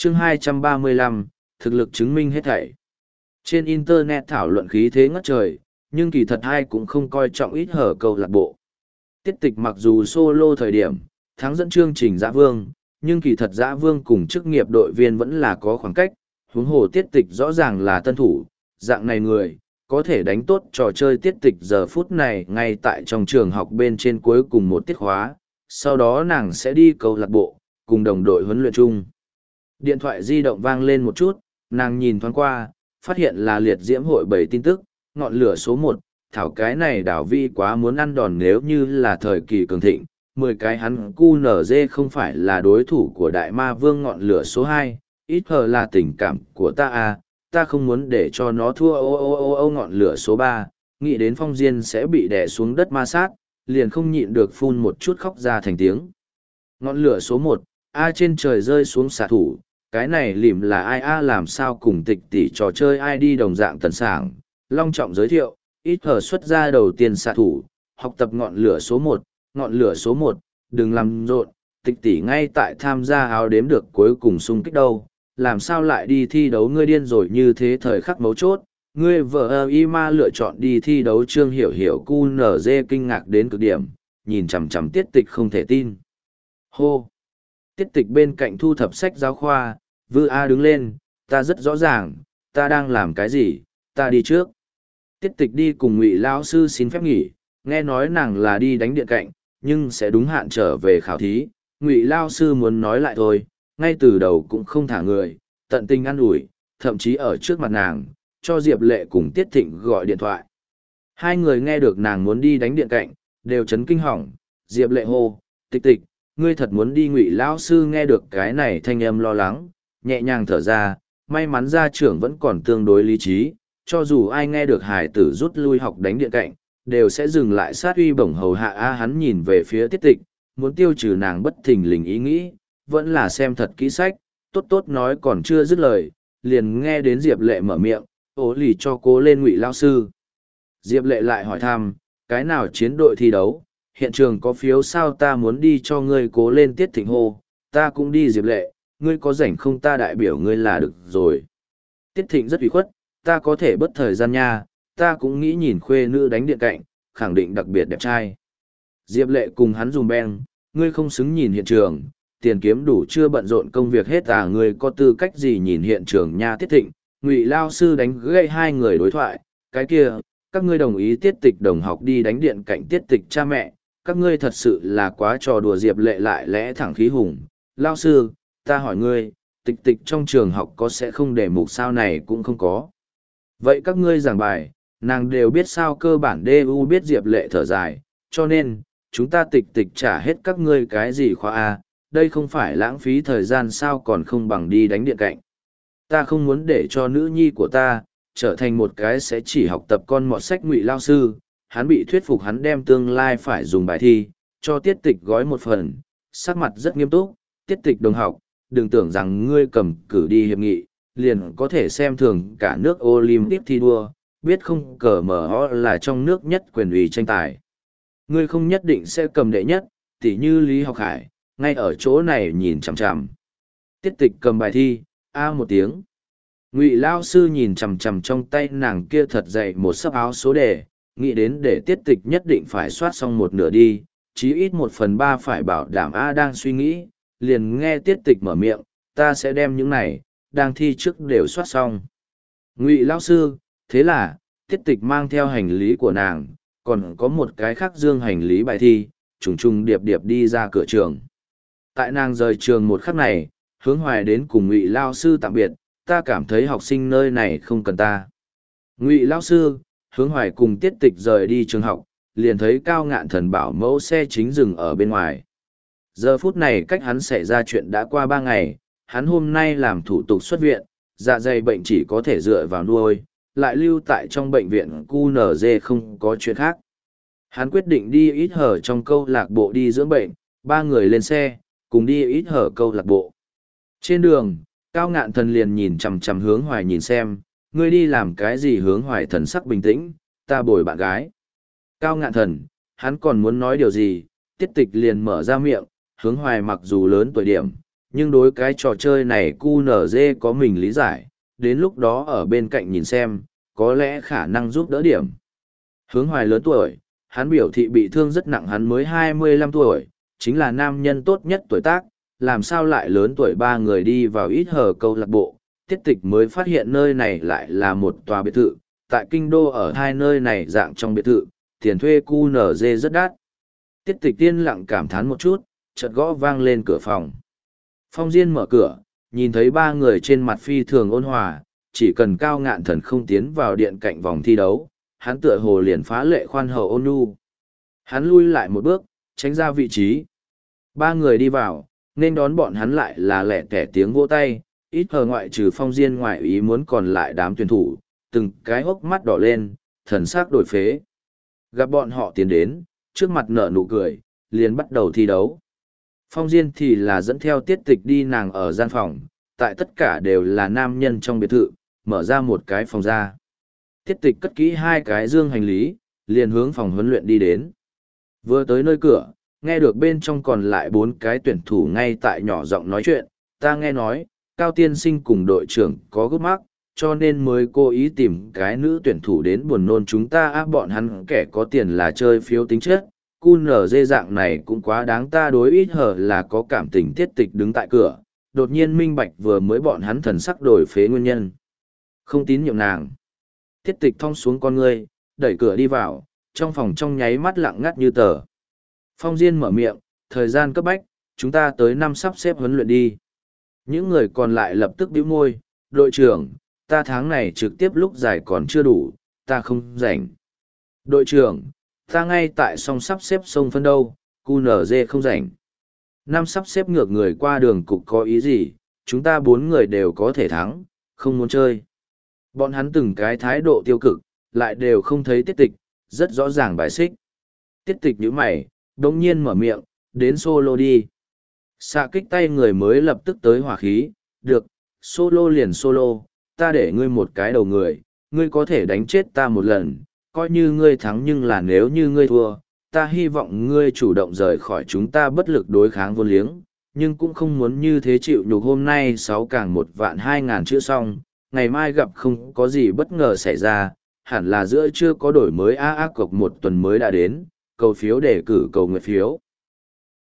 Chương 235, thực lực chứng minh hết thảy. Trên Internet thảo luận khí thế ngất trời, nhưng kỳ thật ai cũng không coi trọng ít hở câu lạc bộ. Tiết tịch mặc dù solo thời điểm, thắng dẫn chương trình Dã Vương, nhưng kỳ thật Dã Vương cùng chức nghiệp đội viên vẫn là có khoảng cách, huống hồ tiết tịch rõ ràng là tân thủ, dạng này người, có thể đánh tốt trò chơi tiết tịch giờ phút này ngay tại trong trường học bên trên cuối cùng một tiết khóa, sau đó nàng sẽ đi câu lạc bộ, cùng đồng đội huấn luyện chung. Điện thoại di động vang lên một chút, nàng nhìn thoáng qua, phát hiện là liệt diễm hội 7 tin tức, ngọn lửa số 1, thảo cái này đảo vi quá muốn ăn đòn nếu như là thời kỳ cường thịnh, 10 cái hắn QNZ không phải là đối thủ của đại ma vương ngọn lửa số 2, ít hờ là tình cảm của ta à, ta không muốn để cho nó thua ô ngọn lửa số 3, nghĩ đến Phong Diên sẽ bị đè xuống đất ma sát, liền không nhịn được phun một chút khóc ra thành tiếng. Ngọn lửa số 1, A trên trời rơi xuống xạ thủ, cái này lìm là ai A làm sao cùng tịch tỷ trò chơi ai đi đồng dạng tần sảng, long trọng giới thiệu, ít hờ xuất ra đầu tiên xạ thủ, học tập ngọn lửa số 1, ngọn lửa số 1, đừng làm rộn, tịch tỷ ngay tại tham gia áo đếm được cuối cùng xung kích đâu, làm sao lại đi thi đấu ngươi điên rồi như thế thời khắc mấu chốt, ngươi vợ Ima lựa chọn đi thi đấu Trương Hiểu Hiểu QNZ kinh ngạc đến cực điểm, nhìn chằm chằm tiết tịch không thể tin. Hô! Tiết tịch bên cạnh thu thập sách giáo khoa, Vư A đứng lên, ta rất rõ ràng, ta đang làm cái gì, ta đi trước. Tiết tịch đi cùng Ngụy Lão sư xin phép nghỉ, nghe nói nàng là đi đánh điện cạnh, nhưng sẽ đúng hạn trở về khảo thí. Ngụy Lão sư muốn nói lại thôi, ngay từ đầu cũng không thả người, tận tình ăn ủi, thậm chí ở trước mặt nàng, cho Diệp Lệ cùng Tiết Thịnh gọi điện thoại. Hai người nghe được nàng muốn đi đánh điện cạnh, đều chấn kinh hỏng, Diệp Lệ hô, tịch tịch, ngươi thật muốn đi. Ngụy Lão sư nghe được cái này thanh âm lo lắng, nhẹ nhàng thở ra, may mắn gia trưởng vẫn còn tương đối lý trí, cho dù ai nghe được hải tử rút lui học đánh điện cạnh, đều sẽ dừng lại sát uy bổng hầu hạ. Hắn nhìn về phía Tiết Tịch, muốn tiêu trừ nàng bất thình lình ý nghĩ, vẫn là xem thật kỹ sách, tốt tốt nói còn chưa dứt lời, liền nghe đến Diệp Lệ mở miệng, ố lì cho cố lên Ngụy Lão sư. Diệp Lệ lại hỏi thăm, cái nào chiến đội thi đấu, hiện trường có phiếu sao, ta muốn đi cho ngươi cố lên. Tiết Thịnh hô, ta cũng đi. Diệp Lệ, ngươi có rảnh không, ta đại biểu ngươi là được rồi. Tiết Thịnh rất ủy khuất, ta có thể bất thời gian nha, ta cũng nghĩ nhìn khuê nữ đánh điện cạnh, khẳng định đặc biệt đẹp trai. Diệp Lệ cùng hắn dùm beng, ngươi không xứng nhìn hiện trường, tiền kiếm đủ chưa, bận rộn công việc hết à, ngươi có tư cách gì nhìn hiện trường nha. Tiết Thịnh, Ngụy Lao sư đánh gãy hai người đối thoại, cái kia, các ngươi đồng ý Tiết Tịch đồng học đi đánh điện cạnh. Tiết Tịch cha mẹ, các ngươi thật sự là quá trò đùa. Diệp Lệ lại lẽ thẳng khí hùng, Lao sư, ta hỏi ngươi, tịch tịch trong trường học có sẽ không để mục sao? Này cũng không có. Vậy các ngươi giảng bài, nàng đều biết sao? Cơ bản DU biết. Diệp Lệ thở dài, cho nên, chúng ta tịch tịch trả hết các ngươi cái gì khóa A, đây không phải lãng phí thời gian sao, còn không bằng đi đánh điện cạnh. Ta không muốn để cho nữ nhi của ta, trở thành một cái sẽ chỉ học tập con mọt sách. Ngụy Lao sư, hắn bị thuyết phục, hắn đem tương lai phải dùng bài thi, cho Tiết Tịch gói một phần, sắc mặt rất nghiêm túc. Tiết Tịch đồng học, đừng tưởng rằng ngươi cầm cử đi hiệp nghị, liền có thể xem thường cả nước Olympic thi đua, biết không, cờ mở là trong nước nhất quyền ủy tranh tài. Ngươi không nhất định sẽ cầm đệ nhất, tỉ như Lý Học Hải, ngay ở chỗ này nhìn chằm chằm. Tiết Tịch cầm bài thi, a một tiếng. Ngụy Lao sư nhìn chằm chằm trong tay nàng kia thật dày một sấp áo số đề, nghĩ đến để Tiết Tịch nhất định phải soát xong một nửa đi, chí ít 1/3 phải bảo đảm. Đang suy nghĩ, liền nghe Tiết Tịch mở miệng, ta sẽ đem những này, đang thi trước đều soát xong. Ngụy Lão sư, thế là, Tiết Tịch mang theo hành lý của nàng, còn có một cái khác dương hành lý bài thi, trùng trùng điệp điệp đi ra cửa trường. Tại nàng rời trường một khắc này, Hướng Hoài đến cùng Ngụy Lão sư tạm biệt, ta cảm thấy học sinh nơi này không cần ta. Ngụy Lão sư, Hướng Hoài cùng Tiết Tịch rời đi trường học, liền thấy Cao Ngạn Thần bảo mẫu xe chính dừng ở bên ngoài. Giờ phút này cách hắn xảy ra chuyện đã qua 3 ngày, hắn hôm nay làm thủ tục xuất viện, dạ dày bệnh chỉ có thể dựa vào nuôi, lại lưu tại trong bệnh viện QNZ không có chuyện khác. Hắn quyết định đi ít hở trong câu lạc bộ đi dưỡng bệnh, 3 người lên xe, cùng đi ít hở câu lạc bộ. Trên đường, Cao Ngạn Thần liền nhìn chằm chằm Hướng Hoài nhìn xem, ngươi đi làm cái gì? Hướng Hoài thần sắc bình tĩnh, ta bồi bạn gái. Cao Ngạn Thần, hắn còn muốn nói điều gì, Tiết Tịch liền mở ra miệng. Hướng Hoài mặc dù lớn tuổi điểm, Nhưng đối cái trò chơi này QNZ có mình lý giải, đến lúc đó ở bên cạnh nhìn xem, có lẽ khả năng giúp đỡ điểm. Hướng Hoài lớn tuổi, hắn biểu thị bị thương rất nặng, hắn mới 25 tuổi, chính là nam nhân tốt nhất tuổi tác, làm sao lại lớn tuổi ba người đi vào ít hờ câu lạc bộ. Tiết tịch mới phát hiện nơi này lại là một tòa biệt thự, tại kinh đô ở hai nơi này dạng trong biệt thự, tiền thuê QNZ rất đắt. Tiết tịch tiên lặng cảm thán một chút, chợt gõ vang lên cửa phòng. Phong Diên mở cửa, nhìn thấy ba người trên mặt phi thường ôn hòa, chỉ cần Cao Ngạn Thần không tiến vào điện cạnh vòng thi đấu, hắn tựa hồ liền phá lệ khoan hậu ôn nhu. Hắn lui lại một bước, tránh ra vị trí. Ba người đi vào, nên đón bọn hắn lại là lẻ tẻ tiếng vỗ tay, ít hờ ngoại trừ Phong Diên ngoại ý muốn còn lại đám tuyển thủ, từng cái hốc mắt đỏ lên, thần sắc đổi phế. Gặp bọn họ tiến đến, trước mặt nở nụ cười, liền bắt đầu thi đấu. Phong Diên thì là dẫn theo Tiết Tịch đi nàng ở gian phòng, tại tất cả đều là nam nhân trong biệt thự, mở ra một cái phòng ra. Tiết Tịch cất kỹ hai cái dương hành lý, liền hướng phòng huấn luyện đi đến. Vừa tới nơi cửa, nghe được bên trong còn lại bốn cái tuyển thủ ngay tại nhỏ giọng nói chuyện, ta nghe nói, Cao Tiên Sinh cùng đội trưởng có gút mắc, cho nên mới cố ý tìm cái nữ tuyển thủ đến buồn nôn chúng ta áp bọn hắn kẻ có tiền là chơi phiếu tính chất. QNZ dạng này cũng quá đáng, ta đối ít hở là có cảm tình. Tiết Tịch đứng tại cửa, đột nhiên minh bạch vừa mới bọn hắn thần sắc đổi phế nguyên nhân. Không tín nhiệm nàng. Tiết Tịch thong xuống con ngươi, đẩy cửa đi vào, trong phòng trong nháy mắt lặng ngắt như tờ. Phong Diên mở miệng, thời gian cấp bách, chúng ta tới năm sắp xếp huấn luyện đi. Những người còn lại lập tức bĩu môi, đội trưởng, ta tháng này trực tiếp lúc giải còn chưa đủ, ta không rảnh. Đội trưởng, ta ngay tại song sắp xếp sông phân đâu, QNZ không rảnh. Năm sắp xếp ngược người qua đường cục có ý gì, chúng ta bốn người đều có thể thắng, không muốn chơi. Bọn hắn từng cái thái độ tiêu cực, lại đều không thấy Tiết Tịch, rất rõ ràng bài xích. Tiết Tịch nhíu mày, đống nhiên mở miệng, đến solo đi. Xạ kích tay người mới lập tức tới hỏa khí, được, solo liền solo, ta để ngươi một cái đầu người, ngươi có thể đánh chết ta một lần, coi như ngươi thắng, nhưng là nếu như ngươi thua, ta hy vọng ngươi chủ động rời khỏi chúng ta, bất lực đối kháng vô liếng, nhưng cũng không muốn như thế chịu nhục. Hôm nay 6 càng 1.200.000 chữ xong, ngày mai gặp không có gì bất ngờ xảy ra, hẳn là giữa chưa có đổi mới AA cộc một tuần mới đã đến, cầu phiếu đề cử cầu nguyện phiếu,